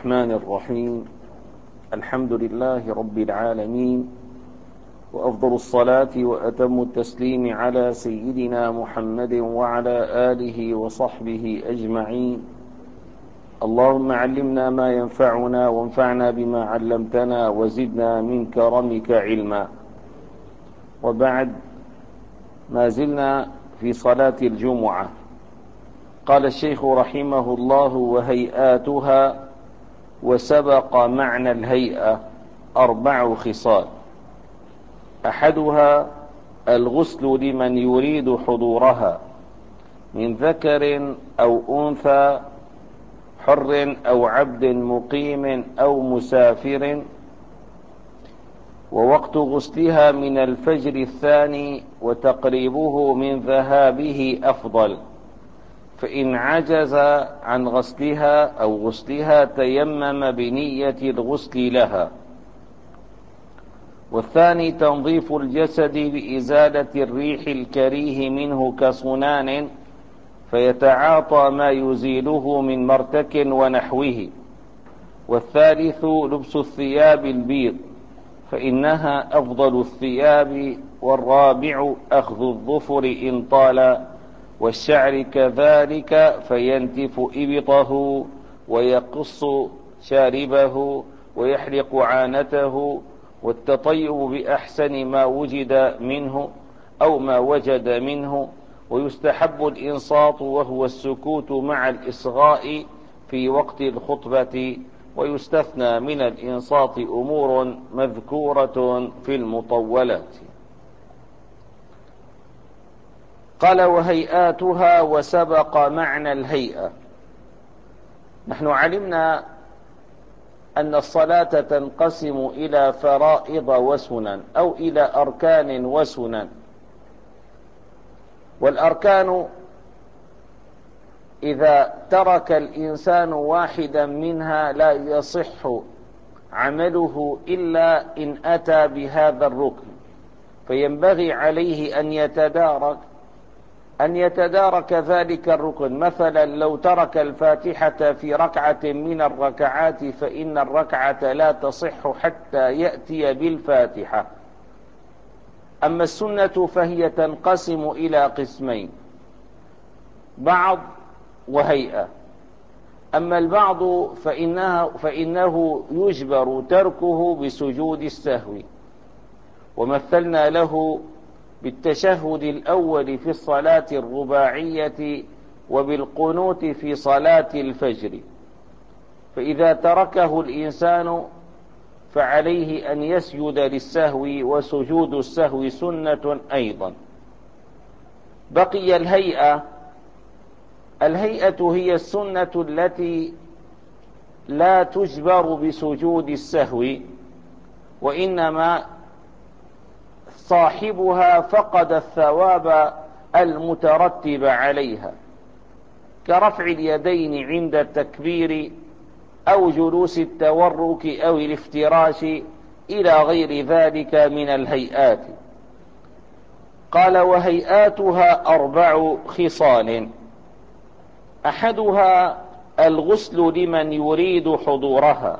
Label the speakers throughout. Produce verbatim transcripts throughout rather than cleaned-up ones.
Speaker 1: الرحمن الرحيم. الحمد لله رب العالمين، وأفضل الصلاة وأتم التسليم على سيدنا محمد وعلى آله وصحبه أجمعين. اللهم علمنا ما ينفعنا وانفعنا بما علمتنا وزدنا من كرمك علما. وبعد، ما زلنا في صلاة الجمعة. قال الشيخ رحمه الله: وهيئاتها، وسبق معنى الهيئة أربع خصال. أحدها الغسل لمن يريد حضورها من ذكر أو أنثى، حر أو عبد، مقيم أو مسافر، ووقت غسلها من الفجر الثاني، وتقريبه من ذهابه أفضل، فإن عجز عن غسلها أو غسلها تيمم بنية الغسل لها. والثاني تنظيف الجسد بإزالة الريح الكريه منه كصنان، فيتعاطى ما يزيله من مرتك ونحوه. والثالث لبس الثياب البيض، فإنها أفضل الثياب. والرابع أخذ الظفر إن طال، والشعر كذلك، فينتف إبطه ويقص شاربه ويحلق عانته، والتطيب بأحسن ما وجد منه أو ما وجد منه. ويستحب الإنصات، وهو السكوت مع الإصغاء في وقت الخطبة. ويستثنى من الإنصات أمور مذكورة في المطولات. قال: وهيئاتها، وسبق معنى الهيئة. نحن علمنا أن الصلاة تنقسم إلى فرائض وسنن، أو إلى أركان وسنن. والأركان إذا ترك الإنسان واحدا منها لا يصح عمله إلا إن أتى بهذا الركن، فينبغي عليه أن يتدارك أن يتدارك ذلك الركن. مثلا لو ترك الفاتحة في ركعة من الركعات، فإن الركعة لا تصح حتى يأتي بالفاتحة. أما السنة فهي تنقسم إلى قسمين: بعض وهيئة. أما البعض فإنها فإنه يجبر تركه بسجود السهو، ومثلنا له بالتشهد الأول في الصلاة الرباعية، وبالقنوت في صلاة الفجر. فإذا تركه الإنسان فعليه أن يسجد للسهو، وسجود السهو سنة أيضا. بقي الهيئة. الهيئة هي السنة التي لا تجبر بسجود السهو، وإنما صاحبها فقد الثواب المترتب عليها، كرفع اليدين عند التكبير، أو جلوس التورك، أو الافتراش، إلى غير ذلك من الهيئات. قال: وهيئاتها أربع خصال. أحدها الغسل لمن يريد حضورها.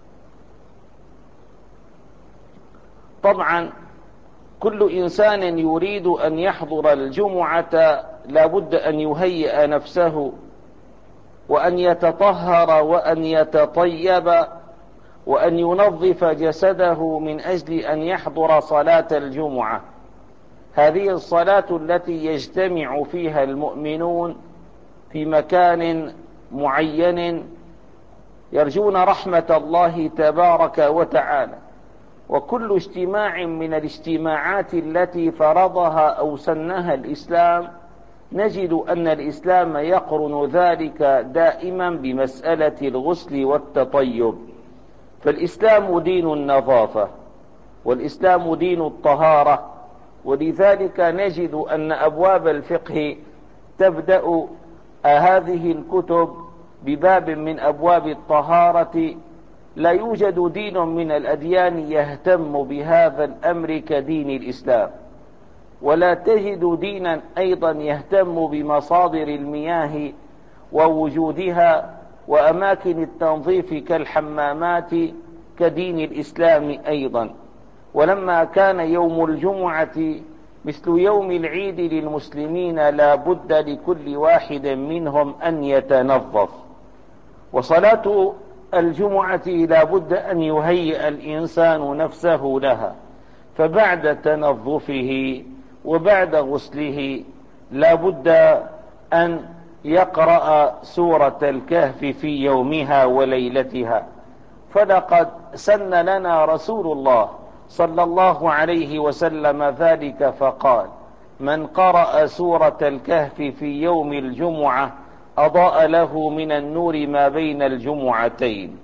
Speaker 1: طبعا كل إنسان يريد أن يحضر الجمعة لابد أن يهيئ نفسه، وأن يتطهر، وأن يتطيب، وأن ينظف جسده من أجل أن يحضر صلاة الجمعة. هذه الصلاة التي يجتمع فيها المؤمنون في مكان معين يرجون رحمة الله تبارك وتعالى. وكل اجتماع من الاجتماعات التي فرضها أو سنها الإسلام، نجد أن الإسلام يقرن ذلك دائما بمسألة الغسل والتطيب. فالإسلام دين النظافة، والإسلام دين الطهارة. ولذلك نجد أن أبواب الفقه تبدأ هذه الكتب بباب من أبواب الطهارة. لا يوجد دين من الأديان يهتم بهذا الأمر كدين الإسلام، ولا تجد دينا أيضا يهتم بمصادر المياه ووجودها وأماكن التنظيف كالحمامات كدين الإسلام أيضا. ولما كان يوم الجمعة مثل يوم العيد للمسلمين لا بد لكل واحد منهم أن يتنظف، وصلاة الجمعة لا بد أن يهيئ الإنسان نفسه لها، فبعد تنظفه وبعد غسله لا بد أن يقرأ سورة الكهف في يومها وليلتها. فلقد سن لنا رسول الله صلى الله عليه وسلم ذلك فقال: من قرأ سورة الكهف في يوم الجمعة أضاء له من النور ما بين الجمعتين.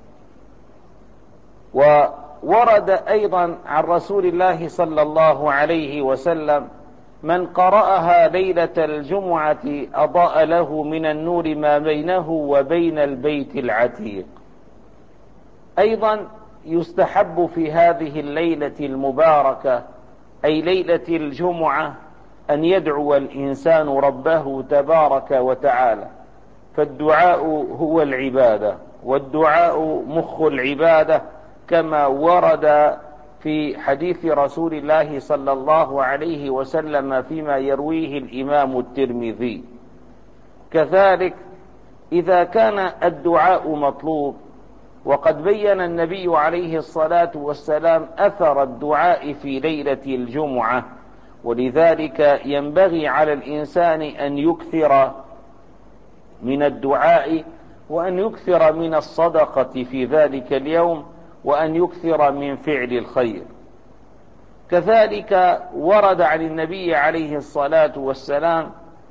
Speaker 1: وورد أيضا عن رسول الله صلى الله عليه وسلم: من قرأها ليلة الجمعة أضاء له من النور ما بينه وبين البيت العتيق. أيضا يستحب في هذه الليلة المباركة أي ليلة الجمعة أن يدعو الإنسان ربه تبارك وتعالى، فالدعاء هو العبادة، والدعاء مخ العبادة، كما ورد في حديث رسول الله صلى الله عليه وسلم فيما يرويه الإمام الترمذي. كذلك إذا كان الدعاء مطلوب، وقد بين النبي عليه الصلاة والسلام أثر الدعاء في ليلة الجمعة، ولذلك ينبغي على الإنسان أن يكثر من الدعاء، وأن يكثر من الصدقة في ذلك اليوم، وأن يكثر من فعل الخير. كذلك ورد عن النبي عليه الصلاة والسلام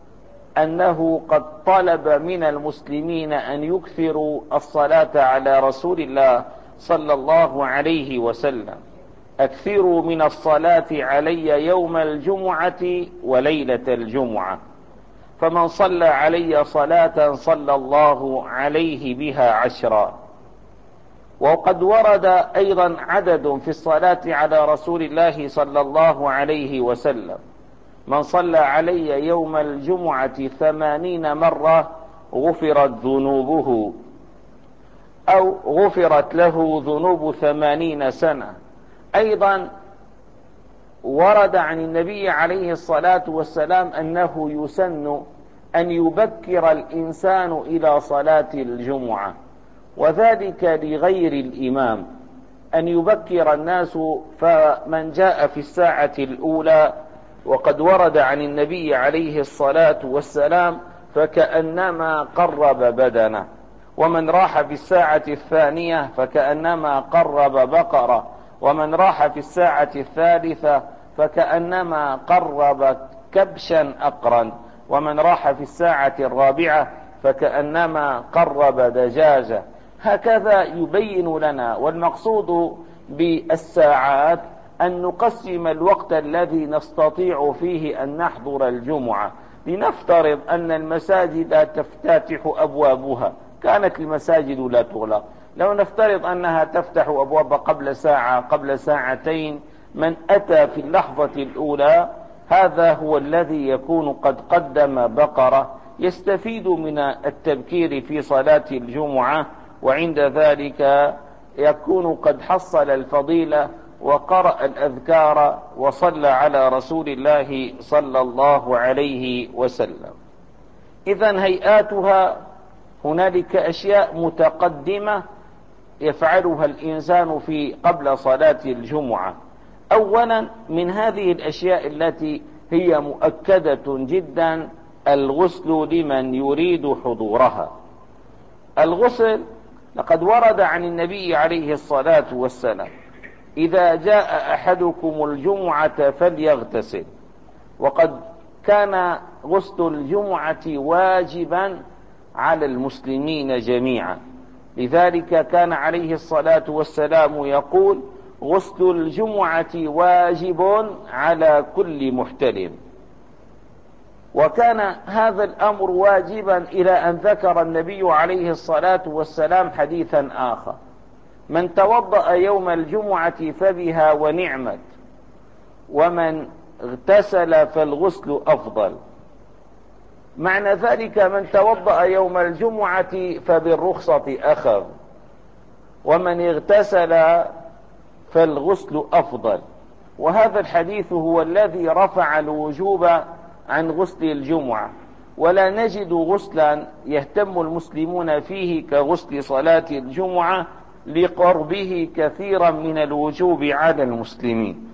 Speaker 1: أنه قد طلب من المسلمين أن يكثروا الصلاة على رسول الله صلى الله عليه وسلم: أكثروا من الصلاة علي يوم الجمعة وليلة الجمعة، فمن صلى علي صلاة صلى الله عليه بها عشرا. وقد ورد أيضا عدد في الصلاة على رسول الله صلى الله عليه وسلم: من صلى علي يوم الجمعة ثمانين مرة غفرت ذنوبه، أو غفرت له ذنوب ثمانين سنة. أيضا ورد عن النبي عليه الصلاة والسلام أنه يسن أن يبكر الإنسان إلى صلاة الجمعة، وذلك لغير الإمام، أن يبكر الناس، فمن جاء في الساعة الأولى وقد ورد عن النبي عليه الصلاة والسلام فكأنما قرب بدنه، ومن راح في الساعة الثانية فكأنما قرب بقرة، ومن راح في الساعة الثالثة فكأنما قرب كبشا أقرا، ومن راح في الساعة الرابعة فكأنما قرب دجاجة. هكذا يبين لنا. والمقصود بالساعات أن نقسم الوقت الذي نستطيع فيه أن نحضر الجمعة. لنفترض أن المساجد تفتتح أبوابها، كانت المساجد لا تغلق، لو نفترض أنها تفتح أبواب قبل ساعة قبل ساعتين، من أتى في اللحظة الأولى هذا هو الذي يكون قد قدم بقرة، يستفيد من التبكير في صلاة الجمعة، وعند ذلك يكون قد حصل الفضيلة وقرأ الأذكار وصلى على رسول الله صلى الله عليه وسلم. إذن هيئاتها هنالك أشياء متقدمة يفعلها الإنسان في قبل صلاة الجمعة. أولا من هذه الأشياء التي هي مؤكدة جدا الغسل لمن يريد حضورها. الغسل لقد ورد عن النبي عليه الصلاة والسلام: إذا جاء أحدكم الجمعة فليغتسل. وقد كان غسل الجمعة واجبا على المسلمين جميعا، لذلك كان عليه الصلاة والسلام يقول: غسل الجمعة واجب على كل محتلم. وكان هذا الأمر واجبا إلى أن ذكر النبي عليه الصلاة والسلام حديثا آخر: من توضأ يوم الجمعة فبها ونعمت، ومن اغتسل فالغسل أفضل. معنى ذلك من توضأ يوم الجمعة فبالرخصة أخذ، ومن اغتسل فالغسل أفضل. وهذا الحديث هو الذي رفع الوجوب عن غسل الجمعة، ولا نجد غسلا يهتم المسلمون فيه كغسل صلاة الجمعة لقربه كثيرا من الوجوب على المسلمين.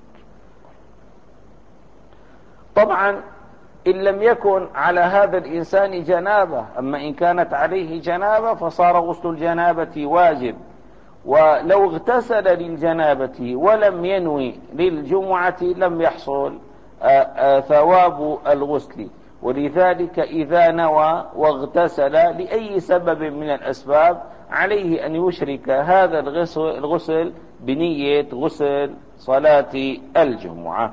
Speaker 1: طبعا إن لم يكن على هذا الإنسان جنابة، أما إن كانت عليه جنابة فصار غسل الجنابة واجب، ولو اغتسل للجنابة ولم ينوي للجمعة لم يحصل ثواب الغسل. ولذلك إذا نوى واغتسل لأي سبب من الأسباب عليه أن يشرك هذا الغسل بنية غسل صلاة الجمعة.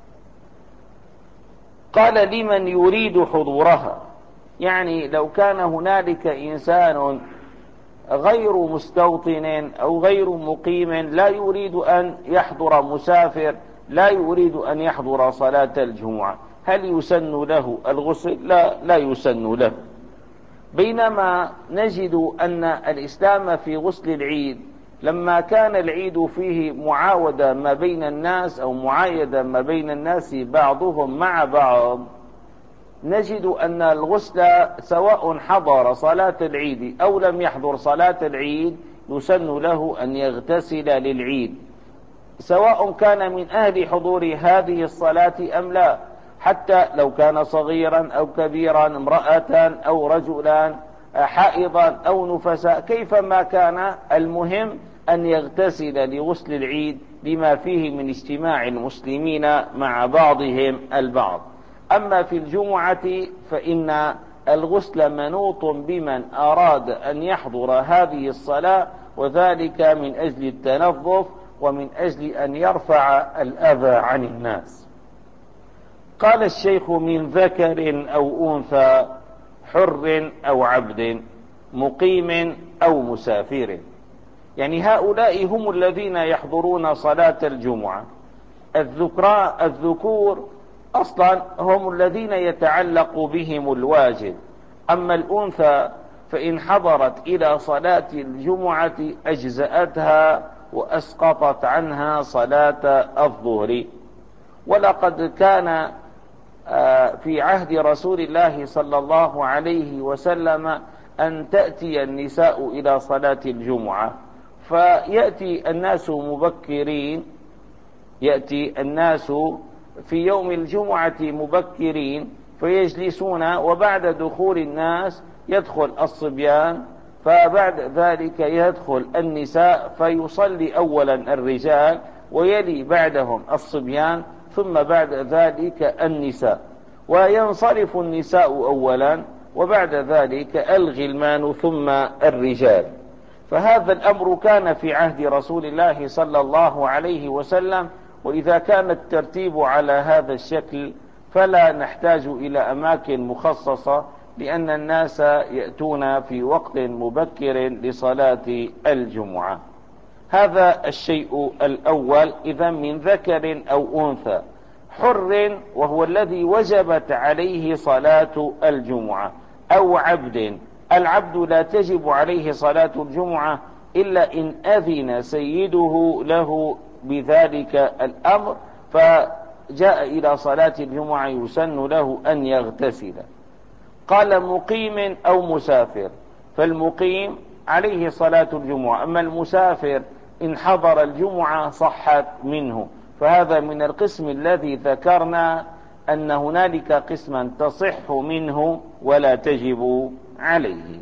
Speaker 1: قال لمن يريد حضورها، يعني لو كان هنالك إنسان غير مستوطن أو غير مقيم لا يريد أن يحضر، مسافر لا يريد أن يحضر صلاة الجمعة، هل يسن له الغسل؟ لا، لا يسن له. بينما نجد أن الإسلام في غسل العيد لما كان العيد فيه معاودة ما بين الناس أو معايدة ما بين الناس بعضهم مع بعض، نجد أن الغسل سواء حضر صلاة العيد أو لم يحضر صلاة العيد يسن له أن يغتسل للعيد، سواء كان من أهل حضور هذه الصلاة أم لا، حتى لو كان صغيرا أو كبيرا، امرأة أو رجلا، حائضا أو نفساء، كيفما كان المهم أن يغتسل لغسل العيد لما فيه من اجتماع المسلمين مع بعضهم البعض. أما في الجمعة فإن الغسل منوط بمن أراد أن يحضر هذه الصلاة، وذلك من أجل التنظف ومن أجل أن يرفع الأذى عن الناس. قال الشيخ: من ذكر أو أنثى، حر أو عبد، مقيم أو مسافر. يعني هؤلاء هم الذين يحضرون صلاة الجمعة. الذكراء الذكور أصلا هم الذين يتعلق بهم الواجب، أما الأنثى فإن حضرت إلى صلاة الجمعة أجزأتها وأسقطت عنها صلاة الظهر. ولقد كان في عهد رسول الله صلى الله عليه وسلم أن تأتي النساء إلى صلاة الجمعة، فيأتي الناس مبكرين، يأتي الناس في يوم الجمعة مبكرين فيجلسون، وبعد دخول الناس يدخل الصبيان، فبعد ذلك يدخل النساء، فيصلي أولا الرجال ويلي بعدهم الصبيان، ثم بعد ذلك النساء، وينصرف النساء أولا وبعد ذلك الغلمان ثم الرجال. فهذا الأمر كان في عهد رسول الله صلى الله عليه وسلم، وإذا كان الترتيب على هذا الشكل فلا نحتاج إلى أماكن مخصصة، لأن الناس يأتون في وقت مبكر لصلاة الجمعة. هذا الشيء الأول. إذا من ذكر أو أنثى. حر وهو الذي وجبت عليه صلاة الجمعة، أو عبد. العبد لا تجب عليه صلاة الجمعة إلا إن أذن سيده له بذلك الأمر فجاء إلى صلاة الجمعة يسن له أن يغتسل. قال: مقيم أو مسافر. فالمقيم عليه صلاة الجمعة، أما المسافر إن حضر الجمعة صحت منه. فهذا من القسم الذي ذكرنا أن هنالك قسما تصح منه ولا تجب عليه.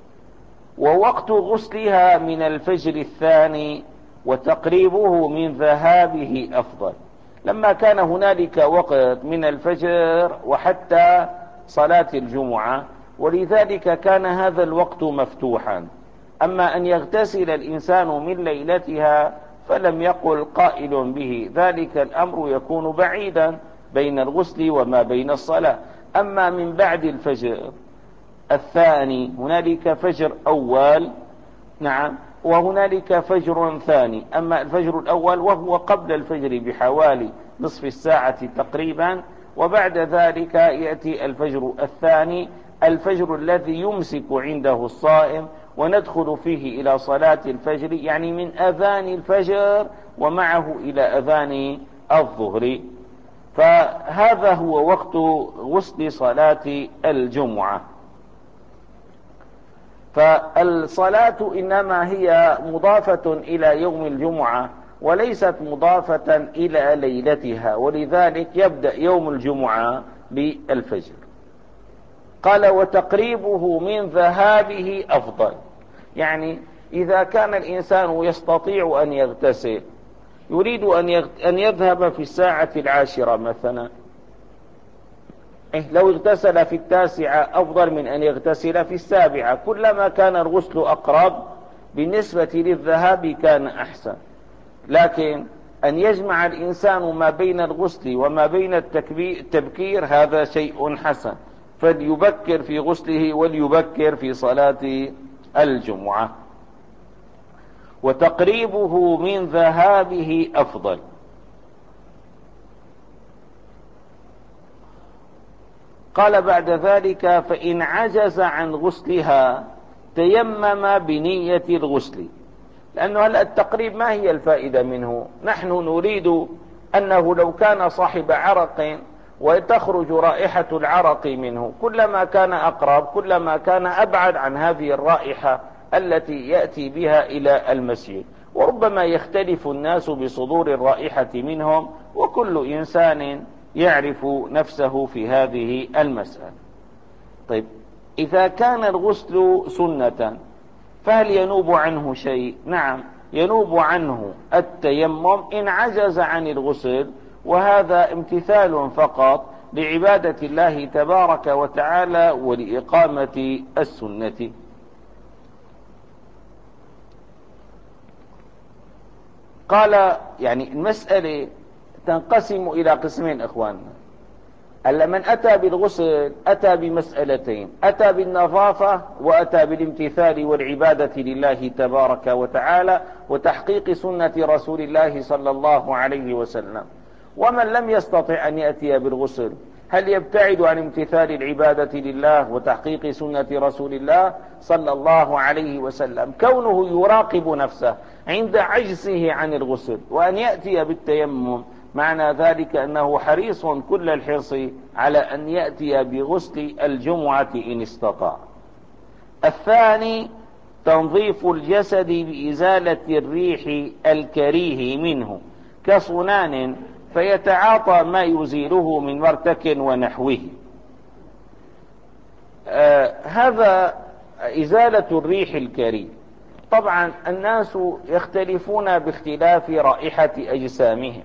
Speaker 1: ووقت غسلها من الفجر الثاني، وتقريبه من ذهابه أفضل. لما كان هنالك وقت من الفجر وحتى صلاة الجمعة، ولذلك كان هذا الوقت مفتوحا. أما أن يغتسل الإنسان من ليلتها فلم يقل قائل به، ذلك الأمر يكون بعيدا بين الغسل وما بين الصلاة. أما من بعد الفجر الثاني، هنالك فجر أول، نعم، وهنالك فجر ثاني. أما الفجر الأول وهو قبل الفجر بحوالي نصف الساعة تقريبا، وبعد ذلك يأتي الفجر الثاني، الفجر الذي يمسك عنده الصائم، وندخل فيه إلى صلاة الفجر، يعني من أذان الفجر ومعه إلى أذان الظهر. فهذا هو وقت غسل صلاة الجمعة. فالصلاة إنما هي مضافة إلى يوم الجمعة وليست مضافة إلى ليلتها، ولذلك يبدأ يوم الجمعة بالفجر. قال وتقريبه من ذهابه أفضل، يعني إذا كان الإنسان يستطيع أن يغتسل، يريد أن يذهب في الساعة العاشرة مثلا، لو اغتسل في التاسعة أفضل من أن يغتسل في السابعة، كلما كان الغسل أقرب بالنسبة للذهاب كان أحسن. لكن أن يجمع الإنسان ما بين الغسل وما بين التبكير هذا شيء حسن، فليبكر في غسله وليبكر في صلاة الجمعة. وتقريبه من ذهابه أفضل. قال بعد ذلك فإن عجز عن غسلها تيمم بنية الغسل، لأنه هل التقريب ما هي الفائدة منه؟ نحن نريد أنه لو كان صاحب عرق وتخرج رائحة العرق منه، كلما كان أقرب كلما كان أبعد عن هذه الرائحة التي يأتي بها إلى المسجد. وربما يختلف الناس بصدور الرائحة منهم، وكل إنسان يعرف نفسه في هذه المسألة. طيب، إذا كان الغسل سنة فهل ينوب عنه شيء؟ نعم، ينوب عنه التيمم إن عجز عن الغسل، وهذا امتثال فقط لعبادة الله تبارك وتعالى ولإقامة السنة. قال يعني المسألة تنقسم إلى قسمين إخواننا. ألا من أتى بالغسل أتى بمسألتين، أتى بالنظافة وأتى بالامتثال والعبادة لله تبارك وتعالى وتحقيق سنة رسول الله صلى الله عليه وسلم. ومن لم يستطع أن يأتي بالغسل، هل يبتعد عن امتثال العبادة لله وتحقيق سنة رسول الله صلى الله عليه وسلم؟ كونه يراقب نفسه عند عجزه عن الغسل وأن يأتي بالتيمم، معنى ذلك أنه حريص كل الحرص على أن يأتي بغسل الجمعة إن استطاع. الثاني تنظيف الجسد بإزالة الريح الكريه منه كصنان، فيتعاطى ما يزيله من مرتك ونحوه. آه هذا إزالة الريح الكريه. طبعا الناس يختلفون باختلاف رائحة أجسامهم،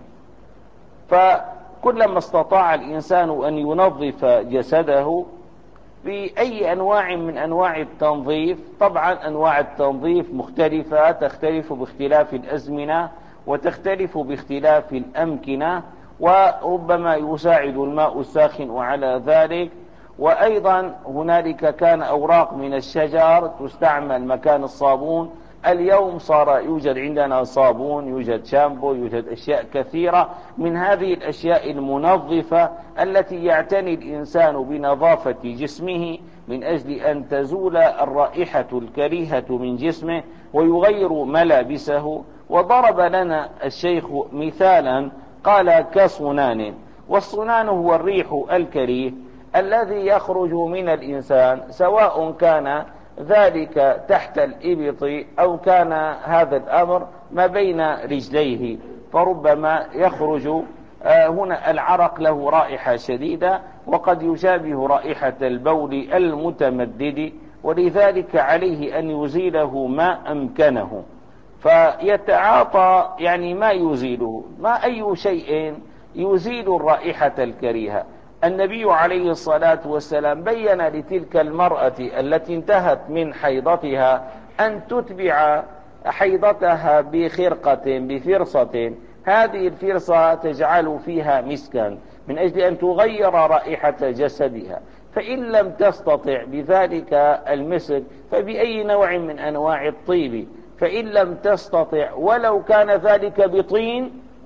Speaker 1: فكلما استطاع الإنسان أن ينظف جسده بأي أنواع من أنواع التنظيف. طبعا أنواع التنظيف مختلفة، تختلف باختلاف الأزمنة وتختلف باختلاف الأمكنة، وربما يساعد الماء الساخن على ذلك. وأيضا هنالك كان أوراق من الشجر تستعمل مكان الصابون. اليوم صار يوجد عندنا صابون، يوجد شامبو، يوجد أشياء كثيرة من هذه الأشياء المنظفة التي يعتني الإنسان بنظافة جسمه من أجل أن تزول الرائحة الكريهة من جسمه ويغير ملابسه. وضرب لنا الشيخ مثالا قال كصنان، والصنان هو الريح الكريه الذي يخرج من الإنسان، سواء كان ذلك تحت الإبط أو كان هذا الأمر ما بين رجليه، فربما يخرج هنا العرق له رائحة شديدة وقد يشابه رائحة البول المتمدد، ولذلك عليه أن يزيله ما أمكنه، فيتعاطى يعني ما يزيله. ما أي شيء يزيل الرائحة الكريهة؟ النبي عليه الصلاة والسلام بين لتلك المرأة التي انتهت من حيضتها أن تتبع حيضتها بخرقة بفرصة، هذه الفرصة تجعل فيها مسكا من أجل أن تغير رائحة جسدها. فإن لم تستطع بذلك المسك فبأي نوع من أنواع الطيب، فإن لم تستطع ولو كان ذلك بطين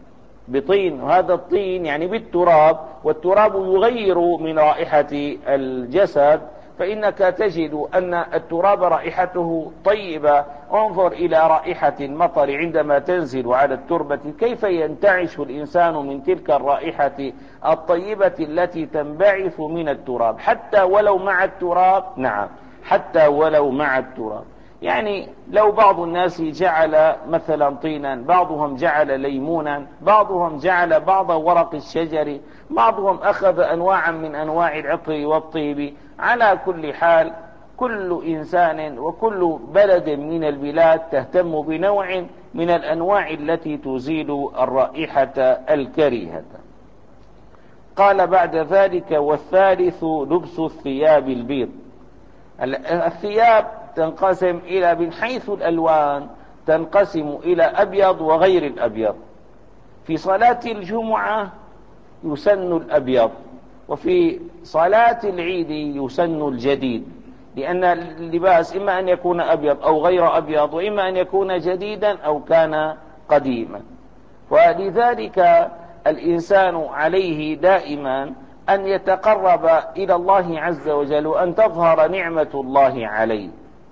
Speaker 1: بطين، وهذا الطين يعني بالتراب، والتراب يغير من رائحة الجسد، فإنك تجد أن التراب رائحته طيبة. انظر إلى رائحة المطر عندما تنزل على التربة كيف ينتعش الإنسان من تلك الرائحة الطيبة التي تنبعث من التراب، حتى ولو مع التراب. نعم، حتى ولو مع التراب. يعني لو بعض الناس جعل مثلا طينا، بعضهم جعل ليمونا، بعضهم جعل بعض ورق الشجر، بعضهم أخذ أنواعا من أنواع العطر والطيب. على كل حال كل إنسان وكل بلد من البلاد تهتم بنوع من الأنواع التي تزيل الرائحة الكريهة. قال بعد ذلك: والثالث لبس الثياب البيض. الثياب تنقسم إلى، من حيث الألوان تنقسم إلى أبيض وغير الأبيض. في صلاة الجمعة يسن الأبيض، وفي صلاة العيد يسن الجديد، لأن اللباس إما أن يكون أبيض أو غير أبيض، وإما أن يكون جديدا أو كان قديما. ولذلك الإنسان عليه دائما أن يتقرب إلى الله عز وجل وأن تظهر نعمة الله عليه.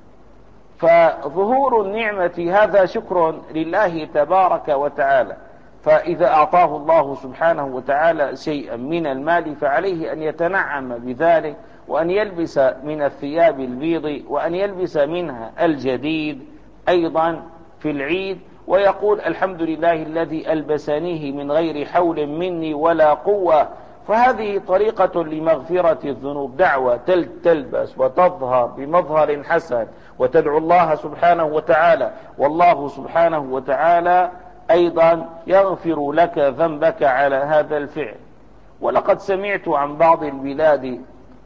Speaker 1: فظهور النعمة هذا شكر لله تبارك وتعالى، فإذا أعطاه الله سبحانه وتعالى شيئا من المال فعليه أن يتنعم بذلك، وأن يلبس من الثياب البيض، وأن يلبس منها الجديد أيضا في العيد، ويقول: الحمد لله الذي ألبسنيه من غير حول مني ولا قوة. فهذه طريقة لمغفرة الذنوب، دعوة تلبس وتظهر بمظهر حسن وتدعو الله سبحانه وتعالى، والله سبحانه وتعالى أيضا يغفر لك ذنبك على هذا الفعل. ولقد سمعت عن بعض البلاد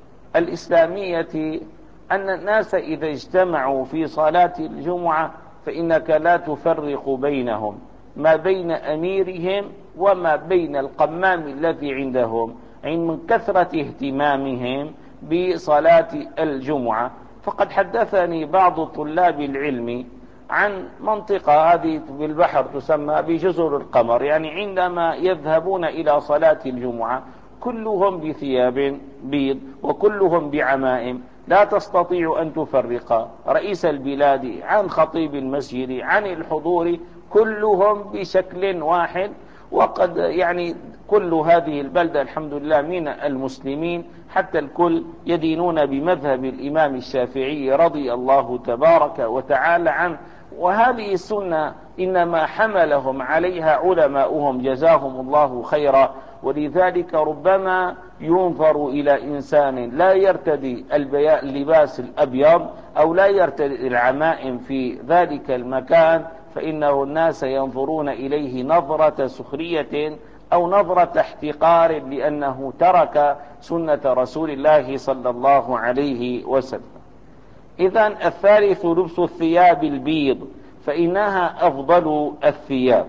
Speaker 1: الإسلامية أن الناس إذا اجتمعوا في صلاة الجمعة فإنك لا تفرق بينهم، ما بين أميرهم وما بين القمام الذي عندهم، من كثرة اهتمامهم بصلاة الجمعة. فقد حدثني بعض طلاب العلم عن منطقة هذه بالبحر تسمى بجزر القمر، يعني عندما يذهبون إلى صلاة الجمعة كلهم بثياب بيض وكلهم بعمائم، لا تستطيع أن تفرق رئيس البلاد عن خطيب المسجد عن الحضور، كلهم بشكل واحد. وقد يعني كل هذه البلدة الحمد لله من المسلمين، حتى الكل يدينون بمذهب الإمام الشافعي رضي الله تبارك وتعالى عنه. وهذه السنة إنما حملهم عليها علماؤهم جزاهم الله خيرا. ولذلك ربما ينظر إلى إنسان لا يرتدي اللباس الأبيض أو لا يرتدي العمائم في ذلك المكان، فإنه الناس ينظرون إليه نظرة سخرية أو نظرة احتقار، لأنه ترك سنة رسول الله صلى الله عليه وسلم. إذن الثالث لبس الثياب البيض، فإنها أفضل الثياب.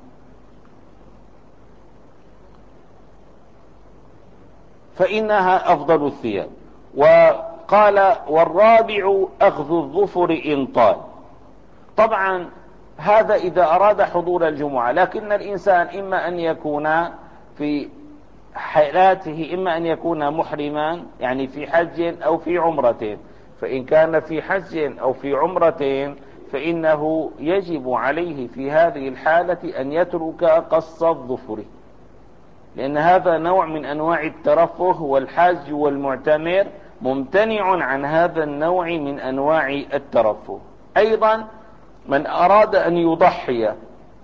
Speaker 1: فإنها أفضل الثياب. وقال: والرابع أخذ الظفر إن طال. طبعا هذا إذا أراد حضور الجمعة، لكن الإنسان إما أن يكون في حالاته، إما أن يكون محرما يعني في حج أو في عمرة. فإن كان في حج أو في عمرة فإنه يجب عليه في هذه الحالة أن يترك قص الظفر، لأن هذا نوع من أنواع الترفه، والحاج والمعتمر ممتنع عن هذا النوع من أنواع الترفه. أيضا من أراد أن يضحي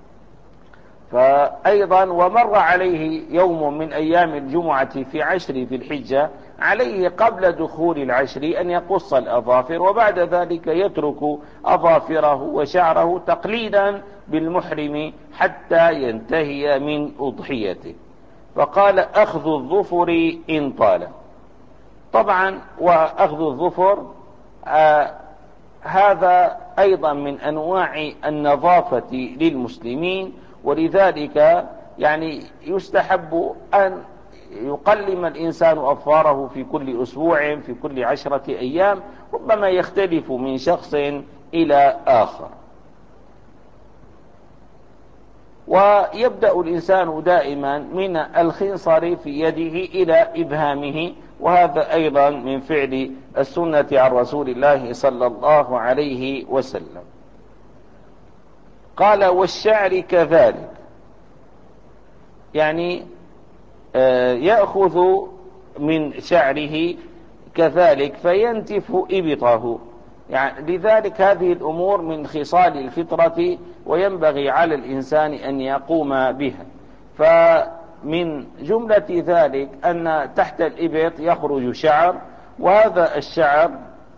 Speaker 1: فأيضا ومر عليه يوم من أيام الجمعة في عشر في الحجة، عليه قبل دخول العشر أن يقص الأظافر، وبعد ذلك يترك أظافره وشعره تقليدا بالمحرم حتى ينتهي من أضحيته. فقال: أخذ الظفر إن طال. طبعا وأخذ الظفر آه هذا أيضا من أنواع النظافة للمسلمين، ولذلك يعني يستحب أن يقلم الإنسان أظفاره في كل أسبوع في كل عشرة أيام، ربما يختلف من شخص إلى آخر. ويبدأ الإنسان دائما من الخنصر في يده إلى إبهامه، وهذا أيضا من فعل السنة عن رسول الله صلى الله عليه وسلم. قال والشعر كذلك، يعني يأخذ من شعره كذلك فينتف إبطه، يعني لذلك هذه الأمور من خصال الفطرة وينبغي على الإنسان أن يقوم بها. فمن جملة ذلك أن تحت الإبط يخرج شعر، وهذا الشعر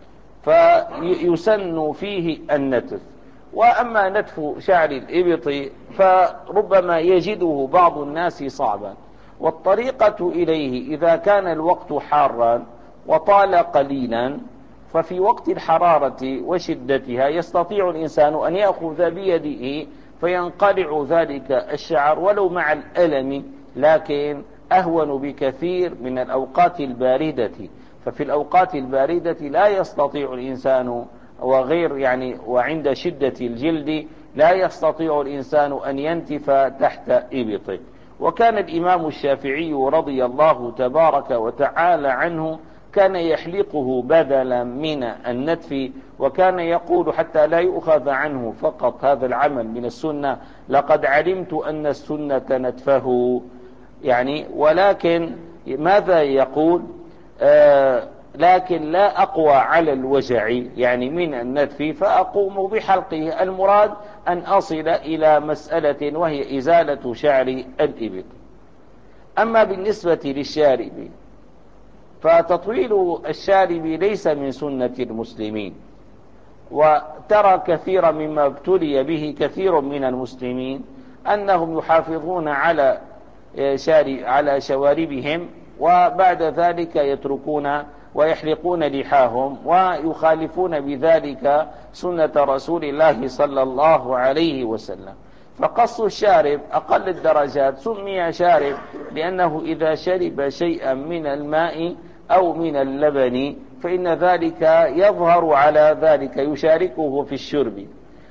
Speaker 1: فيسن فيه النتف. وأما نتف شعر الإبط فربما يجده بعض الناس صعبا، والطريقة إليه إذا كان الوقت حارا وطال قليلا، ففي وقت الحرارة وشدتها يستطيع الإنسان أن يأخذ بيده فينقلع ذلك الشعر ولو مع الألم، لكن أهون بكثير من الأوقات الباردة. ففي الأوقات الباردة لا يستطيع الإنسان، وغير يعني وعند شدة الجلد لا يستطيع الإنسان أن ينتف تحت إبطه. وكان الإمام الشافعي رضي الله تبارك وتعالى عنه كان يحلقه بدلا من النتف، وكان يقول حتى لا يؤخذ عنه فقط هذا العمل من السنة: لقد علمت أن السنة نتفه، يعني ولكن ماذا يقول؟ آه لكن لا أقوى على الوجع يعني من النتف فأقوم بحلقه. المراد أن أصل إلى مسألة وهي إزالة شعر الإبط. أما بالنسبة للشارب فتطويل الشارب ليس من سنة المسلمين، وترى كثيرا مما ابتلي به كثير من المسلمين أنهم يحافظون على على شواربهم، وبعد ذلك يتركون ويحلقون لحاهم ويخالفون بذلك سنة رسول الله صلى الله عليه وسلم. فقص الشارب أقل الدرجات سمي شارب لأنه إذا شرب شيئا من الماء أو من اللبن فإن ذلك يظهر على ذلك، يشاركه في الشرب.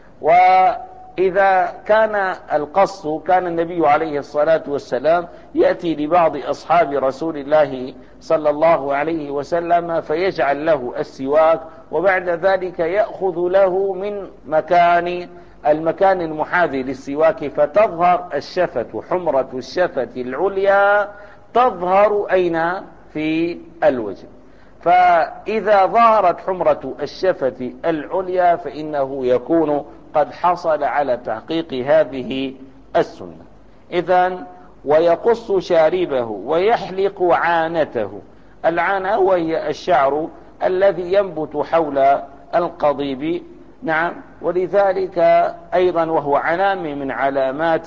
Speaker 1: وإذا كان القص، كان النبي عليه الصلاة والسلام يأتي لبعض أصحاب رسول الله صلى الله عليه وسلم فيجعل له السواك، وبعد ذلك يأخذ له من مكان المكان المحاذي للسواك فتظهر الشفة، حمرة الشفة العليا تظهر أين؟ في الوجه. فإذا ظهرت حمرة الشفة العليا فإنه يكون قد حصل على تحقيق هذه السنة. إذن ويقص شاربه ويحلق عانته. العانة وهي الشعر الذي ينبت حول القضيب، نعم، ولذلك أيضا وهو علامة من علامات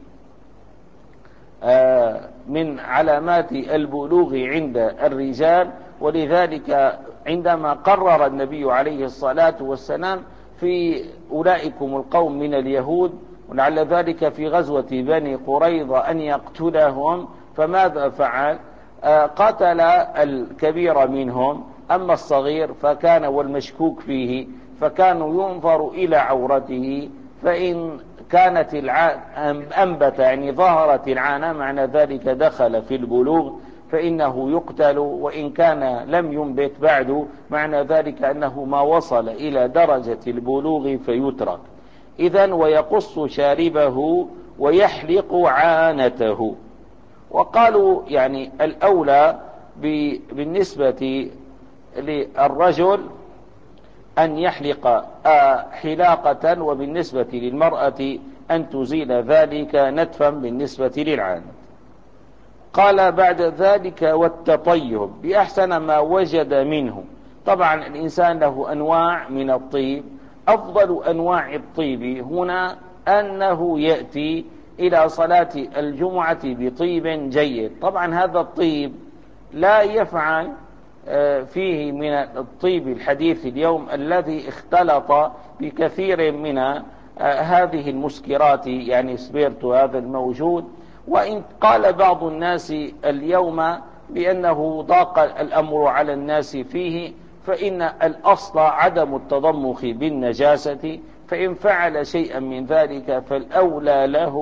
Speaker 1: آه من علامات البلوغ عند الرجال. ولذلك عندما قرر النبي عليه الصلاة والسلام في أولئكم القوم من اليهود، ولعل ذلك في غزوة بني قريظة، أن يقتلهم، فماذا فعل؟ آه قتل الكبير منهم، أما الصغير فكان والمشكوك فيه فكانوا ينظر إلى عورته، فإن كانت العانة أنبت يعني ظهرت العانة معنى ذلك دخل في البلوغ فإنه يقتل، وإن كان لم ينبت بعد معنى ذلك أنه ما وصل إلى درجة البلوغ فيترك. إذن ويقص شاربه ويحلق عانته. وقالوا يعني الأولى بالنسبة للرجل أن يحلق حلاقة، وبالنسبة للمرأة أن تزيل ذلك نتفا بالنسبة للعانة. قال بعد ذلك والتطيب بأحسن ما وجد منه. طبعا الإنسان له أنواع من الطيب، أفضل أنواع الطيب هنا أنه يأتي إلى صلاة الجمعة بطيب جيد. طبعا هذا الطيب لا يفعل فيه من الطيب الحديث اليوم الذي اختلط بكثير من هذه المسكرات، يعني سبيرتو هذا الموجود. وإن قال بعض الناس اليوم بأنه ضاق الأمر على الناس فيه، فإن الأصل عدم التضمخ بالنجاسة، فإن فعل شيئا من ذلك فالأولى له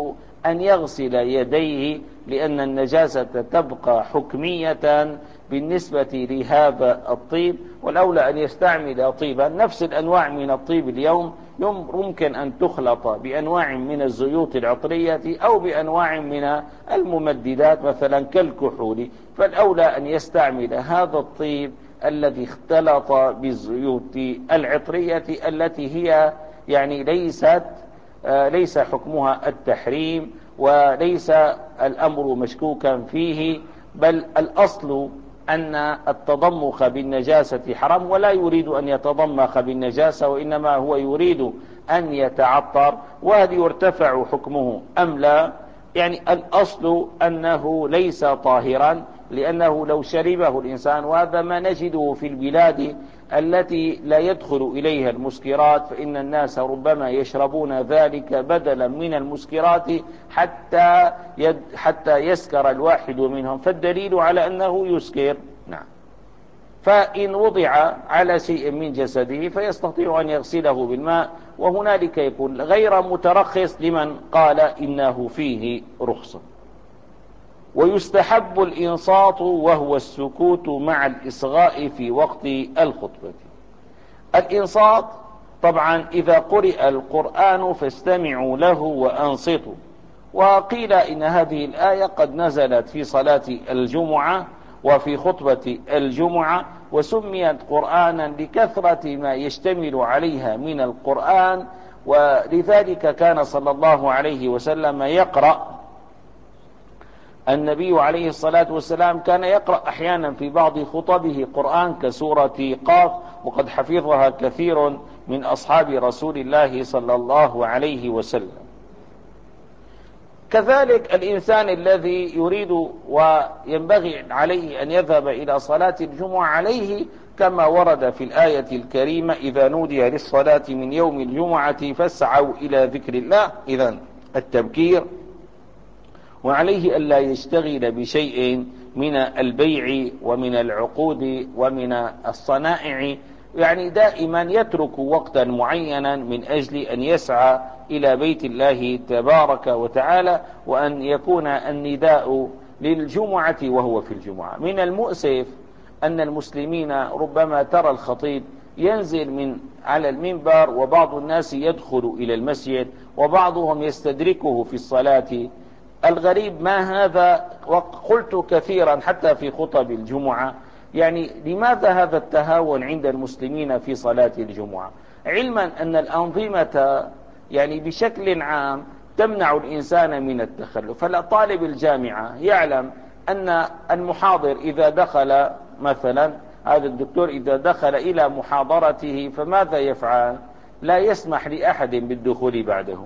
Speaker 1: أن يغسل يديه، لأن النجاسة تبقى حكمية بالنسبة لهذا الطيب، والأولى أن يستعمل طيبا. نفس الأنواع من الطيب اليوم يمكن أن تخلط بأنواع من الزيوت العطرية أو بأنواع من الممددات مثلا كالكحول، فالأولى أن يستعمل هذا الطيب الذي اختلط بالزيوت العطرية التي هي يعني ليست آه ليس حكمها التحريم، وليس الأمر مشكوكا فيه، بل الأصل أن التضمخ بالنجاسة حرام، ولا يريد أن يتضمخ بالنجاسة، وإنما هو يريد أن يتعطر، وهل يرتفع حكمه أم لا؟ يعني الأصل أنه ليس طاهرا، لأنه لو شربه الإنسان، وهذا ما نجده في البلاد التي لا يدخل إليها المسكرات، فإن الناس ربما يشربون ذلك بدلا من المسكرات حتى يد حتى يسكر الواحد منهم، فالدليل على أنه يسكر. نعم. فإن وضع على شيء من جسده فيستطيع أن يغسله بالماء، وهنالك يكون غير مترخص لمن قال إنه فيه رخصة. ويستحب الإنصات وهو السكوت مع الإصغاء في وقت الخطبة. الإنصات طبعا إذا قرئ القرآن فاستمعوا له وأنصتوا، وقيل إن هذه الآية قد نزلت في صلاة الجمعة وفي خطبة الجمعة، وسميت قرآنا لكثرة ما يشتمل عليها من القرآن، ولذلك كان صلى الله عليه وسلم يقرأ. النبي عليه الصلاة والسلام كان يقرأ أحيانا في بعض خطبه قرآن كسورة قاف، وقد حفظها كثير من أصحاب رسول الله صلى الله عليه وسلم. كذلك الإنسان الذي يريد وينبغي عليه أن يذهب إلى صلاة الجمعة، عليه كما ورد في الآية الكريمة: إذا نودي للصلاة من يوم الجمعة فاسعوا إلى ذكر الله، إذن التبكير، وعليه ألا يشتغل بشيء من البيع ومن العقود ومن الصنائع، يعني دائما يترك وقتا معينا من أجل أن يسعى إلى بيت الله تبارك وتعالى، وأن يكون النداء للجمعة وهو في الجمعة. من المؤسف أن المسلمين ربما ترى الخطيب ينزل من على المنبر، وبعض الناس يدخل إلى المسجد، وبعضهم يستدركه في الصلاة. الغريب ما هذا، وقلت كثيرا حتى في خطب الجمعة، يعني لماذا هذا التهاون عند المسلمين في صلاة الجمعة، علما أن الأنظمة يعني بشكل عام تمنع الإنسان من التخلف. فلا طالب الجامعة يعلم أن المحاضر إذا دخل مثلا، هذا الدكتور إذا دخل إلى محاضرته فماذا يفعل؟ لا يسمح لأحد بالدخول بعده.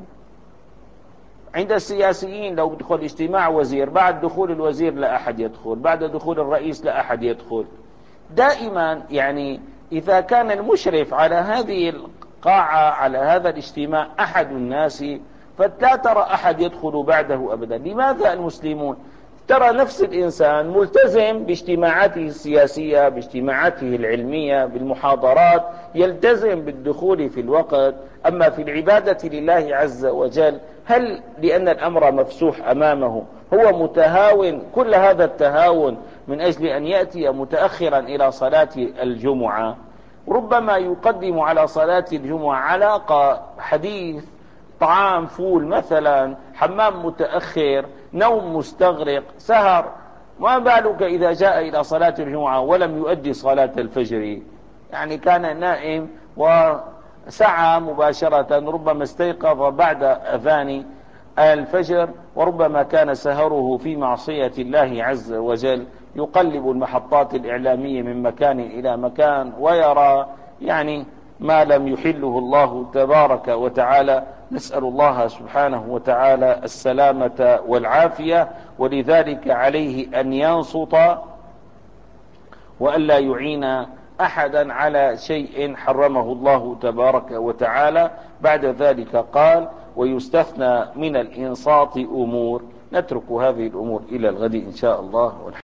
Speaker 1: عند السياسيين لو بدخل اجتماع وزير، بعد دخول الوزير لا أحد يدخل، بعد دخول الرئيس لا أحد يدخل. دائما يعني إذا كان المشرف على هذه القاعة على هذا الاجتماع أحد الناس، فلا ترى أحد يدخل بعده أبدا. لماذا المسلمون ترى نفس الإنسان ملتزم باجتماعاته السياسية، باجتماعاته العلمية، بالمحاضرات، يلتزم بالدخول في الوقت، أما في العبادة لله عز وجل هل لأن الأمر مفسوح أمامه هو متهاون كل هذا التهاون من أجل أن يأتي متأخرا إلى صلاة الجمعة؟ ربما يقدم على صلاة الجمعة علاقة، حديث، طعام، فول مثلا، حمام متأخر، نوم مستغرق، سهر. ما بالك إذا جاء إلى صلاة الجمعة ولم يؤدي صلاة الفجر، يعني كان نائم وسعى مباشرة، ربما استيقظ بعد أذان الفجر، وربما كان سهره في معصية الله عز وجل، يقلب المحطات الإعلامية من مكان إلى مكان ويرى يعني ما لم يحله الله تبارك وتعالى. نسأل الله سبحانه وتعالى السلامة والعافية، ولذلك عليه أن ينصت وأن لا يعين أحدا على شيء حرمه الله تبارك وتعالى. بعد ذلك قال: ويستثنى من الإنصات أمور. نترك هذه الأمور إلى الغد إن شاء الله. والحمد